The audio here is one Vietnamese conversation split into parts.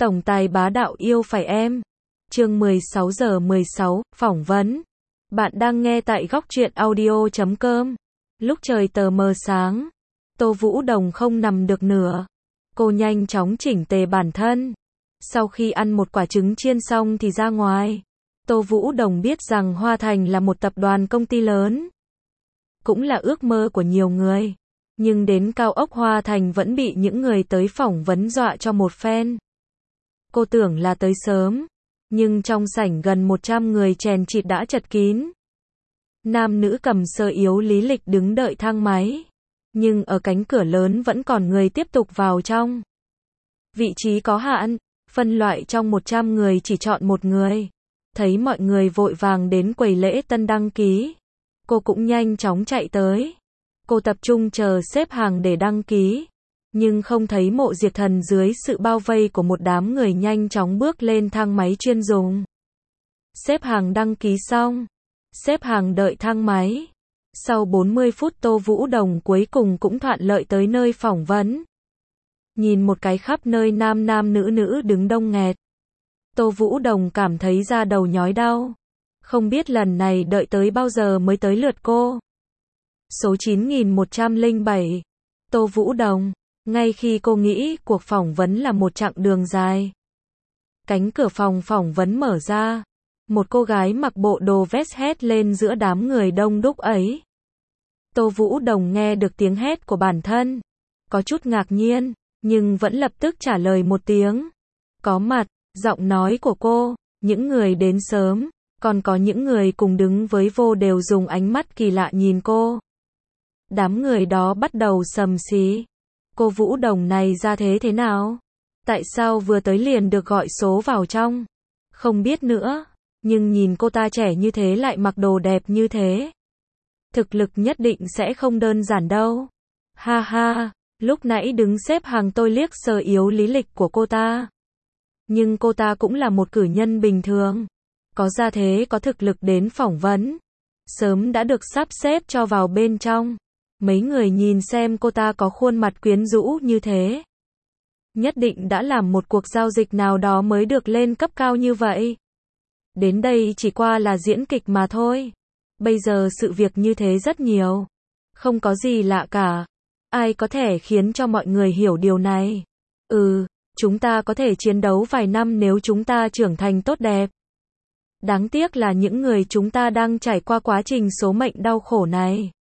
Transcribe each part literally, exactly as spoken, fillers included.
Tổng tài bá đạo yêu phải em. Chương mười sáu giờ mười sáu, phỏng vấn. Bạn đang nghe tại góc truyện audio chấm com. Lúc trời tờ mờ sáng, Tô Vũ Đồng không nằm được nữa. Cô nhanh chóng chỉnh tề bản thân. Sau khi ăn một quả trứng chiên xong thì ra ngoài. Tô Vũ Đồng biết rằng Hoa Thành là một tập đoàn công ty lớn. Cũng là ước mơ của nhiều người. Nhưng đến cao ốc Hoa Thành vẫn bị những người tới phỏng vấn dọa cho một phen. Cô tưởng là tới sớm, nhưng trong sảnh gần một trăm người chèn chịt đã chật kín. Nam nữ cầm sơ yếu lý lịch đứng đợi thang máy, nhưng ở cánh cửa lớn vẫn còn người tiếp tục vào trong. Vị trí có hạn, phân loại trong một trăm người chỉ chọn một người. Thấy mọi người vội vàng đến quầy lễ tân đăng ký, cô cũng nhanh chóng chạy tới. Cô tập trung chờ xếp hàng để đăng ký, nhưng không thấy Mộ Diệp Thần dưới sự bao vây của một đám người nhanh chóng bước lên thang máy chuyên dùng. Xếp hàng đăng ký xong, xếp hàng đợi thang máy. Sau bốn mươi phút Tô Vũ Đồng cuối cùng cũng thuận lợi tới nơi phỏng vấn. Nhìn một cái khắp nơi nam nam nữ nữ đứng đông nghẹt. Tô Vũ Đồng cảm thấy da đầu nhói đau. Không biết lần này đợi tới bao giờ mới tới lượt cô. Số chín nghìn một trăm lẻ bảy. Tô Vũ Đồng. Ngay khi cô nghĩ cuộc phỏng vấn là một chặng đường dài, cánh cửa phòng phỏng vấn mở ra. Một cô gái mặc bộ đồ vest hét lên giữa đám người đông đúc ấy. Tô Vũ Đồng nghe được tiếng hét của bản thân. Có chút ngạc nhiên, nhưng vẫn lập tức trả lời một tiếng. Có mặt, giọng nói của cô, những người đến sớm, còn có những người cùng đứng với vô đều dùng ánh mắt kỳ lạ nhìn cô. Đám người đó bắt đầu sầm xí. Cô Vũ Đồng này ra thế thế nào? Tại sao vừa tới liền được gọi số vào trong? Không biết nữa, nhưng nhìn cô ta trẻ như thế lại mặc đồ đẹp như thế. Thực lực nhất định sẽ không đơn giản đâu. Ha ha, lúc nãy đứng xếp hàng tôi liếc sơ yếu lý lịch của cô ta. Nhưng cô ta cũng là một cử nhân bình thường. Có gia thế có thực lực đến phỏng vấn. Sớm đã được sắp xếp cho vào bên trong. Mấy người nhìn xem cô ta có khuôn mặt quyến rũ như thế. Nhất định đã làm một cuộc giao dịch nào đó mới được lên cấp cao như vậy. Đến đây chỉ qua là diễn kịch mà thôi. Bây giờ sự việc như thế rất nhiều. Không có gì lạ cả. Ai có thể khiến cho mọi người hiểu điều này? Ừ, chúng ta có thể chiến đấu vài năm nếu chúng ta trưởng thành tốt đẹp. Đáng tiếc là những người chúng ta đang trải qua quá trình số mệnh đau khổ này.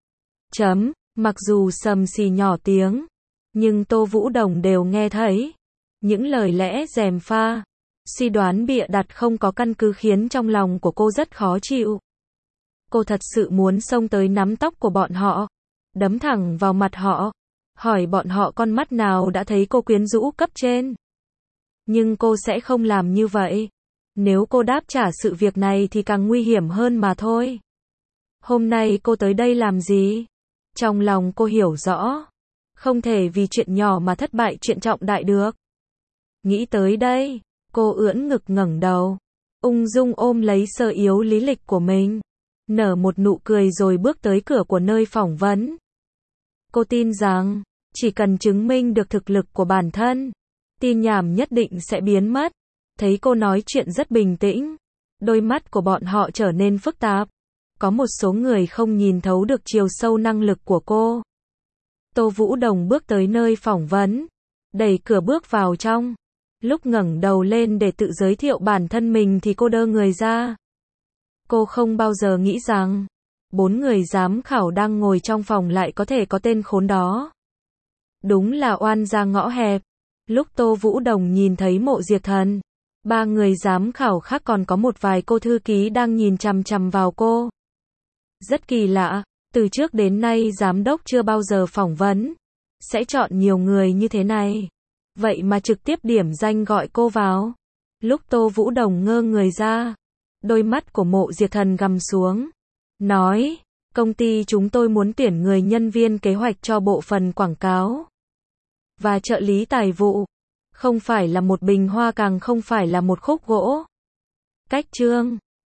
Chấm, mặc dù sầm xì nhỏ tiếng, nhưng Tô Vũ Đồng đều nghe thấy. Những lời lẽ gièm pha, suy đoán bịa đặt không có căn cứ khiến trong lòng của cô rất khó chịu. Cô thật sự muốn xông tới nắm tóc của bọn họ, đấm thẳng vào mặt họ, hỏi bọn họ con mắt nào đã thấy cô quyến rũ cấp trên. Nhưng cô sẽ không làm như vậy. Nếu cô đáp trả sự việc này thì càng nguy hiểm hơn mà thôi. Hôm nay cô tới đây làm gì? Trong lòng cô hiểu rõ, không thể vì chuyện nhỏ mà thất bại chuyện trọng đại được. Nghĩ tới đây, cô ưỡn ngực ngẩng đầu, ung dung ôm lấy sơ yếu lý lịch của mình, nở một nụ cười rồi bước tới cửa của nơi phỏng vấn. Cô tin rằng, chỉ cần chứng minh được thực lực của bản thân, tin nhảm nhất định sẽ biến mất. Thấy cô nói chuyện rất bình tĩnh, đôi mắt của bọn họ trở nên phức tạp. Có một số người không nhìn thấu được chiều sâu năng lực của cô. Tô Vũ Đồng bước tới nơi phỏng vấn, đẩy cửa bước vào trong. Lúc ngẩng đầu lên để tự giới thiệu bản thân mình thì cô đơ người ra. Cô không bao giờ nghĩ rằng, bốn người giám khảo đang ngồi trong phòng lại có thể có tên khốn đó. Đúng là oan ra ngõ hẹp. Lúc Tô Vũ Đồng nhìn thấy Mộ Diệp Thần, ba người giám khảo khác còn có một vài cô thư ký đang nhìn chằm chằm vào cô. Rất kỳ lạ, từ trước đến nay giám đốc chưa bao giờ phỏng vấn, sẽ chọn nhiều người như thế này. Vậy mà trực tiếp điểm danh gọi cô vào. Lúc Tô Vũ Đồng ngơ người ra, đôi mắt của Mộ Diệp Thần gằm xuống, nói, công ty chúng tôi muốn tuyển người nhân viên kế hoạch cho bộ phận quảng cáo và trợ lý tài vụ. Không phải là một bình hoa càng không phải là một khúc gỗ. Cách chương